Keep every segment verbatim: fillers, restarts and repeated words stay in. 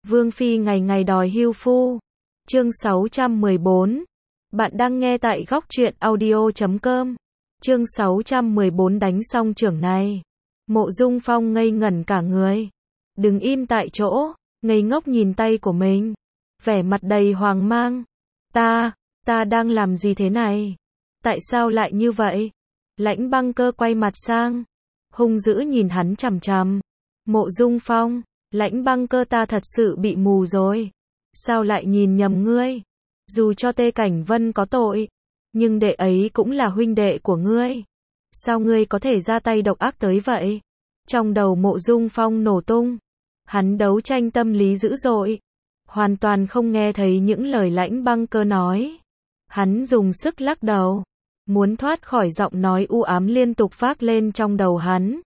Vương phi ngày ngày đòi hưu phu. Chương sáu trăm mười bốn. Bạn đang nghe tại góc truyện audio chấm com. Chương sáu trăm mười bốn đánh xong trưởng này. Mộ Dung Phong ngây ngẩn cả người. Đừng im tại chỗ, ngây ngốc nhìn tay của mình. Vẻ mặt đầy hoang mang. Ta, ta đang làm gì thế này? Tại sao lại như vậy? Lãnh Băng Cơ quay mặt sang, hung dữ nhìn hắn chằm chằm. Mộ Dung Phong, Lãnh Băng Cơ, ta thật sự bị mù rồi. Sao lại nhìn nhầm ngươi? Dù cho Tê Cảnh Vân có tội, nhưng đệ ấy cũng là huynh đệ của ngươi. Sao ngươi có thể ra tay độc ác tới vậy? Trong đầu Mộ Dung Phong nổ tung. Hắn đấu tranh tâm lý dữ dội, hoàn toàn không nghe thấy những lời Lãnh Băng Cơ nói. Hắn dùng sức lắc đầu, muốn thoát khỏi giọng nói u ám liên tục vác lên trong đầu hắn.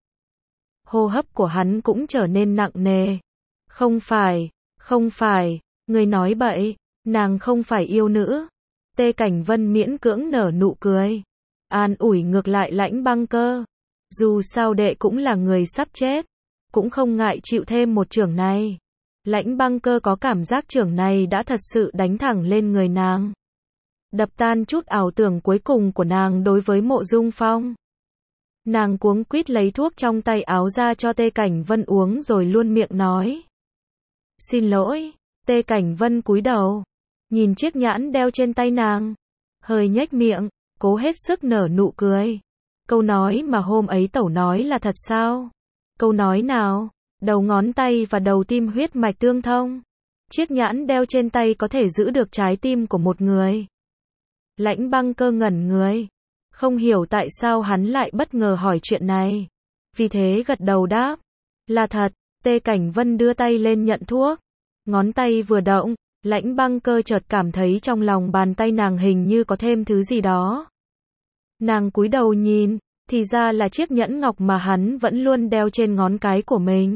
Hô hấp của hắn cũng trở nên nặng nề. Không phải, không phải, ngươi nói bậy, nàng không phải yêu nữ. Tê Cảnh Vân miễn cưỡng nở nụ cười, an ủi ngược lại Lãnh Băng Cơ. Dù sao đệ cũng là người sắp chết, cũng không ngại chịu thêm một chưởng này. Lãnh Băng Cơ có cảm giác chưởng này đã thật sự đánh thẳng lên người nàng, đập tan chút ảo tưởng cuối cùng của nàng đối với Mộ Dung Phong. Nàng cuống quýt lấy thuốc trong tay áo ra cho Tê Cảnh Vân uống rồi luôn miệng nói: "Xin lỗi." Tê Cảnh Vân cúi đầu, nhìn chiếc nhẫn đeo trên tay nàng, hơi nhếch miệng, cố hết sức nở nụ cười. Câu nói mà hôm ấy tẩu nói là thật sao? Câu nói nào? Đầu ngón tay và đầu tim huyết mạch tương thông. Chiếc nhẫn đeo trên tay có thể giữ được trái tim của một người. Lãnh Băng Cơ ngẩn người, không hiểu tại sao hắn lại bất ngờ hỏi chuyện này. Vì thế gật đầu đáp: "Là thật." Tê Cảnh Vân đưa tay lên nhận thuốc. Ngón tay vừa động, Lãnh Băng Cơ chợt cảm thấy trong lòng bàn tay nàng hình như có thêm thứ gì đó. Nàng cúi đầu nhìn, thì ra là chiếc nhẫn ngọc mà hắn vẫn luôn đeo trên ngón cái của mình.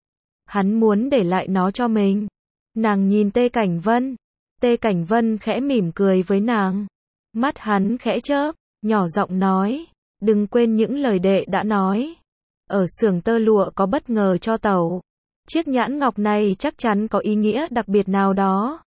Hắn muốn để lại nó cho mình. Nàng nhìn Tê Cảnh Vân. Tê Cảnh Vân khẽ mỉm cười với nàng. Mắt hắn khẽ chớp, nhỏ giọng nói: "Đừng quên những lời đệ đã nói. Ở xưởng tơ lụa có bất ngờ cho tẩu. Chiếc nhẫn ngọc này chắc chắn có ý nghĩa đặc biệt nào đó."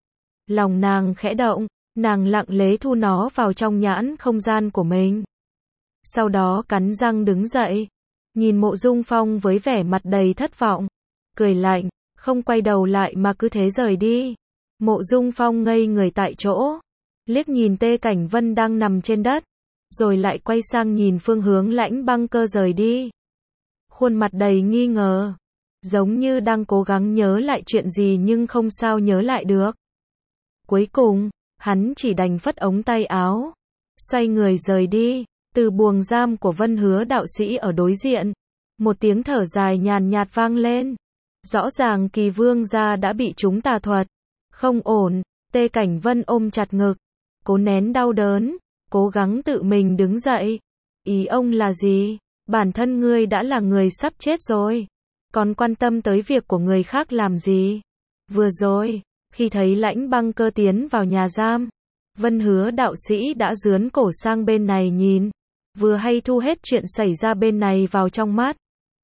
Lòng nàng khẽ động, nàng lặng lẽ thu nó vào trong nhẫn không gian của mình. Sau đó cắn răng đứng dậy, nhìn Mộ Dung Phong với vẻ mặt đầy thất vọng, cười lạnh, không quay đầu lại mà cứ thế rời đi. Mộ Dung Phong ngây người tại chỗ, liếc nhìn Tê Cảnh Vân đang nằm trên đất, rồi lại quay sang nhìn phương hướng Lãnh Băng Cơ rời đi. Khuôn mặt đầy nghi ngờ, giống như đang cố gắng nhớ lại chuyện gì nhưng không sao nhớ lại được. Cuối cùng, hắn chỉ đành phất ống tay áo, xoay người rời đi. Từ buồng giam của Vân Hứa đạo sĩ ở đối diện, một tiếng thở dài nhàn nhạt vang lên. Rõ ràng Kỳ Vương gia đã bị chúng tà thuật. Không ổn. Tê Cảnh Vân ôm chặt ngực, cố nén đau đớn, cố gắng tự mình đứng dậy. Ý ông là gì? Bản thân ngươi đã là người sắp chết rồi, còn quan tâm tới việc của người khác làm gì? Vừa rồi, khi thấy Lãnh Băng Cơ tiến vào nhà giam, Vân Hứa đạo sĩ đã dướn cổ sang bên này nhìn, vừa hay thu hết chuyện xảy ra bên này vào trong mắt.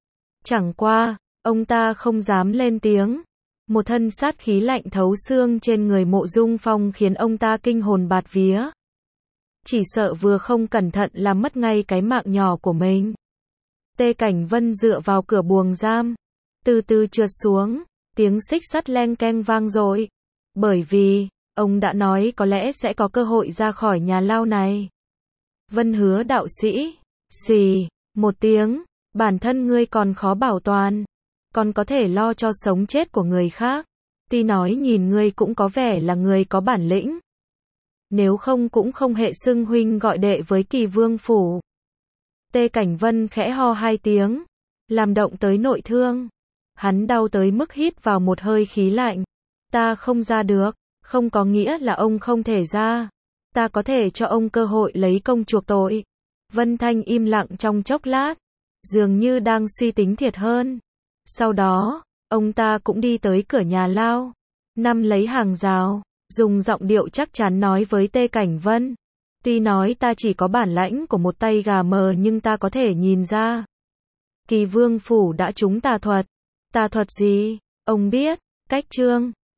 Chẳng qua, ông ta không dám lên tiếng. Một thân sát khí lạnh thấu xương trên người Mộ Dung Phong khiến ông ta kinh hồn bạt vía. Chỉ sợ vừa không cẩn thận làm mất ngay cái mạng nhỏ của mình. Tê Cảnh Vân dựa vào cửa buồng giam, từ từ trượt xuống, tiếng xích sắt leng keng vang dội. Bởi vì, ông đã nói có lẽ sẽ có cơ hội ra khỏi nhà lao này. Vân Hứa đạo sĩ, xì, một tiếng, bản thân ngươi còn khó bảo toàn, còn có thể lo cho sống chết của người khác. Tuy nói nhìn ngươi cũng có vẻ là người có bản lĩnh, nếu không cũng không hệ xưng huynh gọi đệ với Kỳ Vương phủ. Tê Cảnh Vân khẽ ho hai tiếng, làm động tới nội thương. Hắn đau tới mức hít vào một hơi khí lạnh. Ta không ra được, không có nghĩa là ông không thể ra. Ta có thể cho ông cơ hội lấy công chuộc tội. Vân Thanh im lặng trong chốc lát, dường như đang suy tính thiệt hơn. Sau đó, ông ta cũng đi tới cửa nhà lao, nắm lấy hàng rào, dùng giọng điệu chắc chắn nói với Tê Cảnh Vân. Tuy nói ta chỉ có bản lãnh của một tay gà mờ nhưng ta có thể nhìn ra. Kỳ Vương phủ đã trúng tà thuật. Tà thuật gì? Ông biết. Cách chương